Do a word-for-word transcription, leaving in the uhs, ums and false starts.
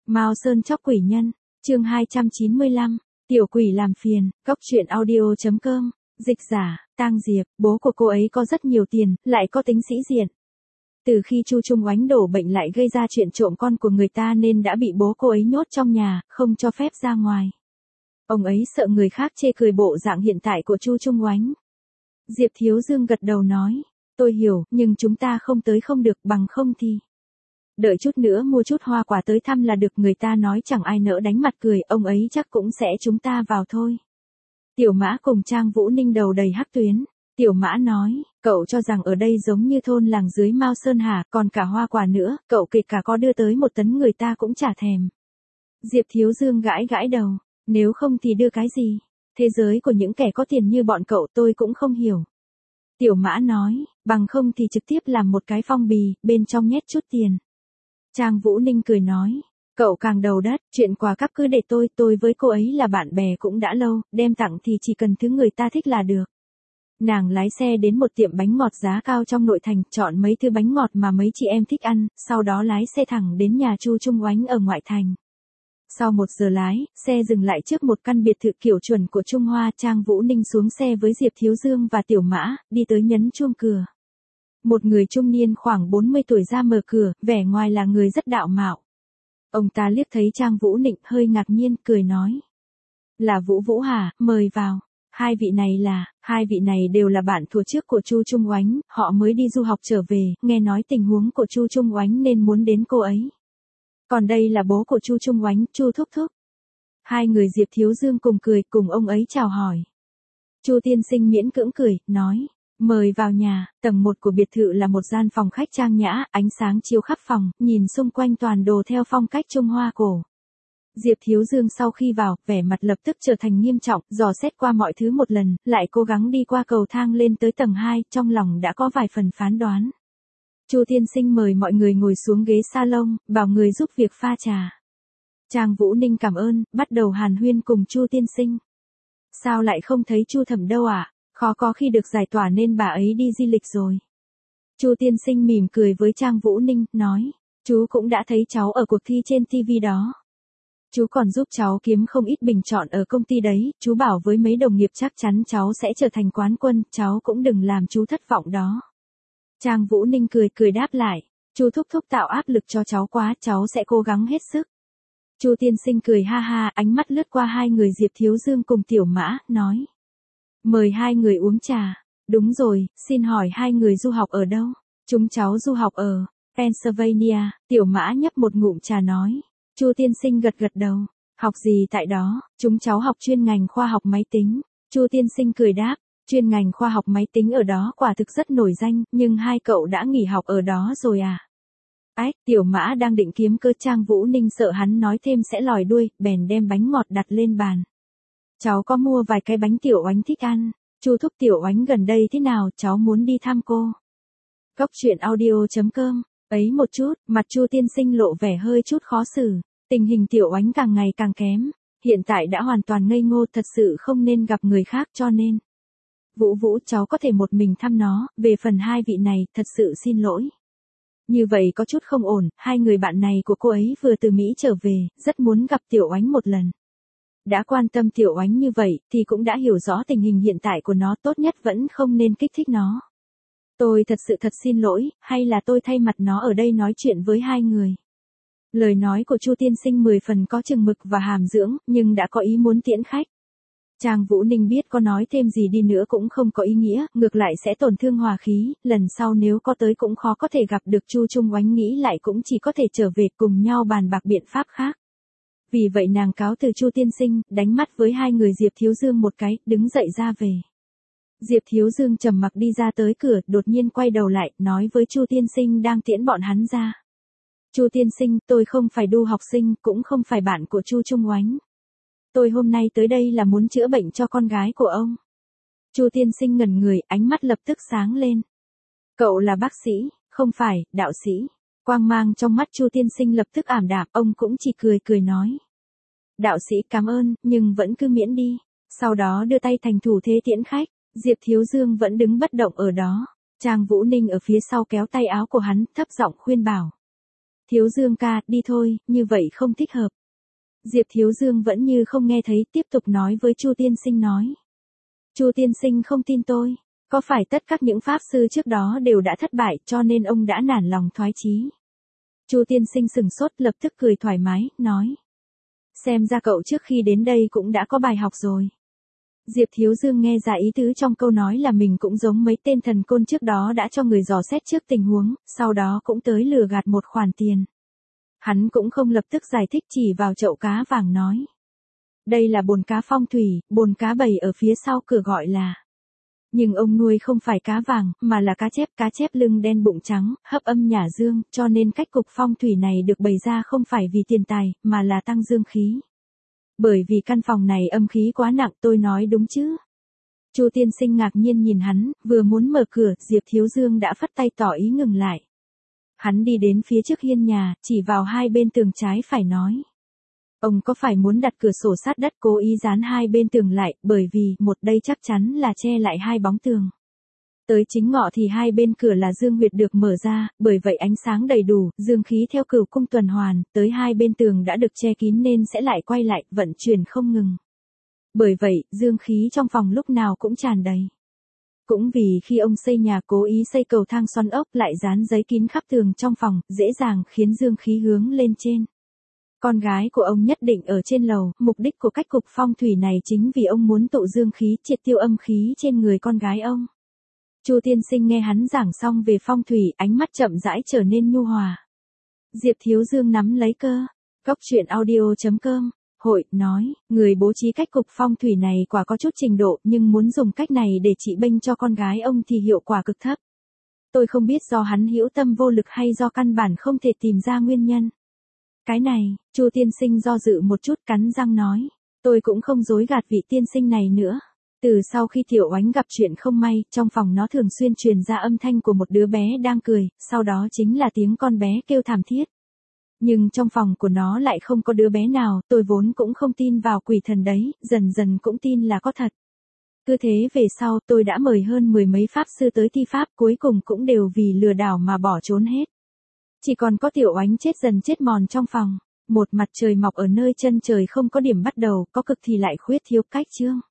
Mao Sơn chóc quỷ nhân, chương hai trăm chín mươi lăm, tiểu quỷ làm phiền, cóc truyện audio chấm com, dịch giả, Tang Diệp, bố của cô ấy có rất nhiều tiền, lại có tính sĩ diện. Từ khi Chu Trung Oánh đổ bệnh lại gây ra chuyện trộm con của người ta nên đã bị bố cô ấy nhốt trong nhà, không cho phép ra ngoài. Ông ấy sợ người khác chê cười bộ dạng hiện tại của Chu Trung Oánh. Diệp Thiếu Dương gật đầu nói, tôi hiểu, nhưng chúng ta không tới không được, bằng không thì đợi chút nữa mua chút hoa quả tới thăm là được, người ta nói chẳng ai nỡ đánh mặt cười, ông ấy chắc cũng sẽ chúng ta vào thôi. Tiểu Mã cùng Trang Vũ Ninh đầu đầy hắc tuyến. Tiểu Mã nói, cậu cho rằng ở đây giống như thôn làng dưới Mao Sơn hả, còn cả hoa quả nữa, cậu kể cả có đưa tới một tấn người ta cũng chả thèm. Diệp Thiếu Dương gãi gãi đầu, nếu không thì đưa cái gì? Thế giới của những kẻ có tiền như bọn cậu tôi cũng không hiểu. Tiểu Mã nói, bằng không thì trực tiếp làm một cái phong bì, bên trong nhét chút tiền. Trang Vũ Ninh cười nói, cậu càng đầu đất, chuyện quà cáp cứ để tôi, tôi với cô ấy là bạn bè cũng đã lâu, đem tặng thì chỉ cần thứ người ta thích là được. Nàng lái xe đến một tiệm bánh ngọt giá cao trong nội thành, chọn mấy thứ bánh ngọt mà mấy chị em thích ăn, sau đó lái xe thẳng đến nhà Chu Trung Oánh ở ngoại thành. Sau một giờ lái, xe dừng lại trước một căn biệt thự kiểu chuẩn của Trung Hoa, Trang Vũ Ninh xuống xe với Diệp Thiếu Dương và Tiểu Mã, đi tới nhấn chuông cửa. Một người trung niên khoảng bốn mươi tuổi ra mở cửa, vẻ ngoài là người rất đạo mạo. Ông ta liếc thấy Trang Vũ Ninh, hơi ngạc nhiên, cười nói. Là Vũ Vũ hả, mời vào. Hai vị này là, hai vị này đều là bạn thuở trước của Chu Trung Oánh, họ mới đi du học trở về, nghe nói tình huống của Chu Trung Oánh nên muốn đến cô ấy. Còn đây là bố của Chu Trung Oánh, Chu Thúc Thúc. Hai người Diệp Thiếu Dương cùng cười, cùng ông ấy chào hỏi. Chu tiên sinh miễn cưỡng cười, nói, mời vào nhà. Tầng một của biệt thự là một gian phòng khách trang nhã, ánh sáng chiếu khắp phòng, nhìn xung quanh toàn đồ theo phong cách Trung Hoa cổ. Diệp Thiếu Dương sau khi vào, vẻ mặt lập tức trở thành nghiêm trọng, dò xét qua mọi thứ một lần, lại cố gắng đi qua cầu thang lên tới tầng hai, trong lòng đã có vài phần phán đoán. Chu tiên sinh mời mọi người ngồi xuống ghế salon, bảo người giúp việc pha trà. Trang Vũ Ninh cảm ơn, bắt đầu hàn huyên cùng Chu tiên sinh. Sao lại không thấy Chu Thẩm đâu ạ? À? Khó có khi được giải tỏa nên bà ấy đi di lịch rồi. Chu tiên sinh mỉm cười với Trang Vũ Ninh, nói, chú cũng đã thấy cháu ở cuộc thi trên ti vi đó. Chú còn giúp cháu kiếm không ít bình chọn ở công ty đấy, chú bảo với mấy đồng nghiệp chắc chắn cháu sẽ trở thành quán quân, cháu cũng đừng làm chú thất vọng đó. Trang Vũ Ninh cười cười đáp lại, Chu Thúc Thúc tạo áp lực cho cháu quá, cháu sẽ cố gắng hết sức. Chu tiên sinh cười ha ha, ánh mắt lướt qua hai người Diệp Thiếu Dương cùng Tiểu Mã, nói. Mời hai người uống trà. Đúng rồi, xin hỏi hai người du học ở đâu? Chúng cháu du học ở Pennsylvania. Tiểu Mã nhấp một ngụm trà nói. Chu tiên sinh gật gật đầu. Học gì tại đó? Chúng cháu học chuyên ngành khoa học máy tính. Chu tiên sinh cười đáp. Chuyên ngành khoa học máy tính ở đó quả thực rất nổi danh, nhưng hai cậu đã nghỉ học ở đó rồi à? Ách, Tiểu Mã đang định kiếm cơ, Trang Vũ Ninh sợ hắn nói thêm sẽ lòi đuôi, bèn đem bánh ngọt đặt lên bàn. Cháu có mua vài cái bánh Tiểu Oánh thích ăn. Chu Thúc, Tiểu Oánh gần đây thế nào, cháu muốn đi thăm cô. Cóc truyện audio chấm com, ấy một chút, mặt Chu tiên sinh lộ vẻ hơi chút khó xử. Tình hình Tiểu Oánh càng ngày càng kém. Hiện tại đã hoàn toàn ngây ngô, thật sự không nên gặp người khác, cho nên. Vũ Vũ, cháu có thể một mình thăm nó, về phần hai vị này, thật sự xin lỗi. Như vậy có chút không ổn, hai người bạn này của cô ấy vừa từ Mỹ trở về, rất muốn gặp Tiểu Oánh một lần. Đã quan tâm Tiểu Oánh như vậy, thì cũng đã hiểu rõ tình hình hiện tại của nó, tốt nhất vẫn không nên kích thích nó. Tôi thật sự thật xin lỗi, hay là tôi thay mặt nó ở đây nói chuyện với hai người. Lời nói của Chu tiên sinh mười phần có chừng mực và hàm dưỡng, nhưng đã có ý muốn tiễn khách. Trang Vũ Ninh biết có nói thêm gì đi nữa cũng không có ý nghĩa, ngược lại sẽ tổn thương hòa khí, lần sau nếu có tới cũng khó có thể gặp được Chu Trung Oánh, nghĩ lại cũng chỉ có thể trở về cùng nhau bàn bạc biện pháp khác. Vì vậy nàng cáo từ Chu tiên sinh, đánh mắt với hai người Diệp Thiếu Dương một cái, đứng dậy ra về. Diệp Thiếu Dương trầm mặc đi ra tới cửa, đột nhiên quay đầu lại, nói với Chu tiên sinh đang tiễn bọn hắn ra. Chu tiên sinh, tôi không phải đu học sinh, cũng không phải bạn của Chu Trung Oánh. Tôi hôm nay tới đây là muốn chữa bệnh cho con gái của ông. Chu tiên sinh ngẩn người, ánh mắt lập tức sáng lên. Cậu là bác sĩ, không phải, đạo sĩ. Quang mang trong mắt Chu tiên sinh lập tức ảm đạm, ông cũng chỉ cười cười nói. Đạo sĩ cảm ơn, nhưng vẫn cứ miễn đi. Sau đó đưa tay thành thủ thế tiễn khách. Diệp Thiếu Dương vẫn đứng bất động ở đó. Trang Vũ Ninh ở phía sau kéo tay áo của hắn, thấp giọng khuyên bảo. Thiếu Dương ca, đi thôi, như vậy không thích hợp. Diệp Thiếu Dương vẫn như không nghe thấy, tiếp tục nói với Chu tiên sinh nói. Chu tiên sinh không tin tôi, có phải tất cả những pháp sư trước đó đều đã thất bại cho nên ông đã nản lòng thoái chí. Chu tiên sinh sừng sốt lập tức cười thoải mái, nói. Xem ra cậu trước khi đến đây cũng đã có bài học rồi. Diệp Thiếu Dương nghe ra ý tứ trong câu nói là mình cũng giống mấy tên thần côn trước đó đã cho người dò xét trước tình huống, sau đó cũng tới lừa gạt một khoản tiền. Hắn cũng không lập tức giải thích, chỉ vào chậu cá vàng nói. Đây là bồn cá phong thủy, bồn cá bầy ở phía sau cửa gọi là. Nhưng ông nuôi không phải cá vàng, mà là cá chép, cá chép lưng đen bụng trắng, hấp âm nhả dương, cho nên cách cục phong thủy này được bày ra không phải vì tiền tài, mà là tăng dương khí. Bởi vì căn phòng này âm khí quá nặng, tôi nói đúng chứ? Chu tiên sinh ngạc nhiên nhìn hắn, vừa muốn mở cửa, Diệp Thiếu Dương đã phất tay tỏ ý ngừng lại. Hắn đi đến phía trước hiên nhà, chỉ vào hai bên tường trái phải nói. Ông có phải muốn đặt cửa sổ sát đất cố ý dán hai bên tường lại, bởi vì, một đây chắc chắn là che lại hai bóng tường. Tới chính ngọ thì hai bên cửa là dương huyệt được mở ra, bởi vậy ánh sáng đầy đủ, dương khí theo cửu cung tuần hoàn, tới hai bên tường đã được che kín nên sẽ lại quay lại, vận chuyển không ngừng. Bởi vậy, dương khí trong phòng lúc nào cũng tràn đầy. Cũng vì khi ông xây nhà cố ý xây cầu thang xoắn ốc lại dán giấy kín khắp tường trong phòng, dễ dàng khiến dương khí hướng lên trên. Con gái của ông nhất định ở trên lầu, mục đích của cách cục phong thủy này chính vì ông muốn tụ dương khí, triệt tiêu âm khí trên người con gái ông. Chu tiên sinh nghe hắn giảng xong về phong thủy, ánh mắt chậm rãi trở nên nhu hòa. Diệp Thiếu Dương nắm lấy cơ. Cốc truyện audio chấm com, hội, nói, người bố trí cách cục phong thủy này quả có chút trình độ, nhưng muốn dùng cách này để trị bênh cho con gái ông thì hiệu quả cực thấp. Tôi không biết do hắn hữu tâm vô lực hay do căn bản không thể tìm ra nguyên nhân. Cái này, Chu tiên sinh do dự một chút cắn răng nói, tôi cũng không dối gạt vị tiên sinh này nữa. Từ sau khi Tiểu Oánh gặp chuyện không may, trong phòng nó thường xuyên truyền ra âm thanh của một đứa bé đang cười, sau đó chính là tiếng con bé kêu thảm thiết. Nhưng trong phòng của nó lại không có đứa bé nào, tôi vốn cũng không tin vào quỷ thần đấy, dần dần cũng tin là có thật. Cứ thế về sau tôi đã mời hơn mười mấy pháp sư tới thi pháp, cuối cùng cũng đều vì lừa đảo mà bỏ trốn hết. Chỉ còn có Tiểu Oánh chết dần chết mòn trong phòng, một mặt trời mọc ở nơi chân trời không có điểm bắt đầu, có cực thì lại khuyết thiếu cách chương.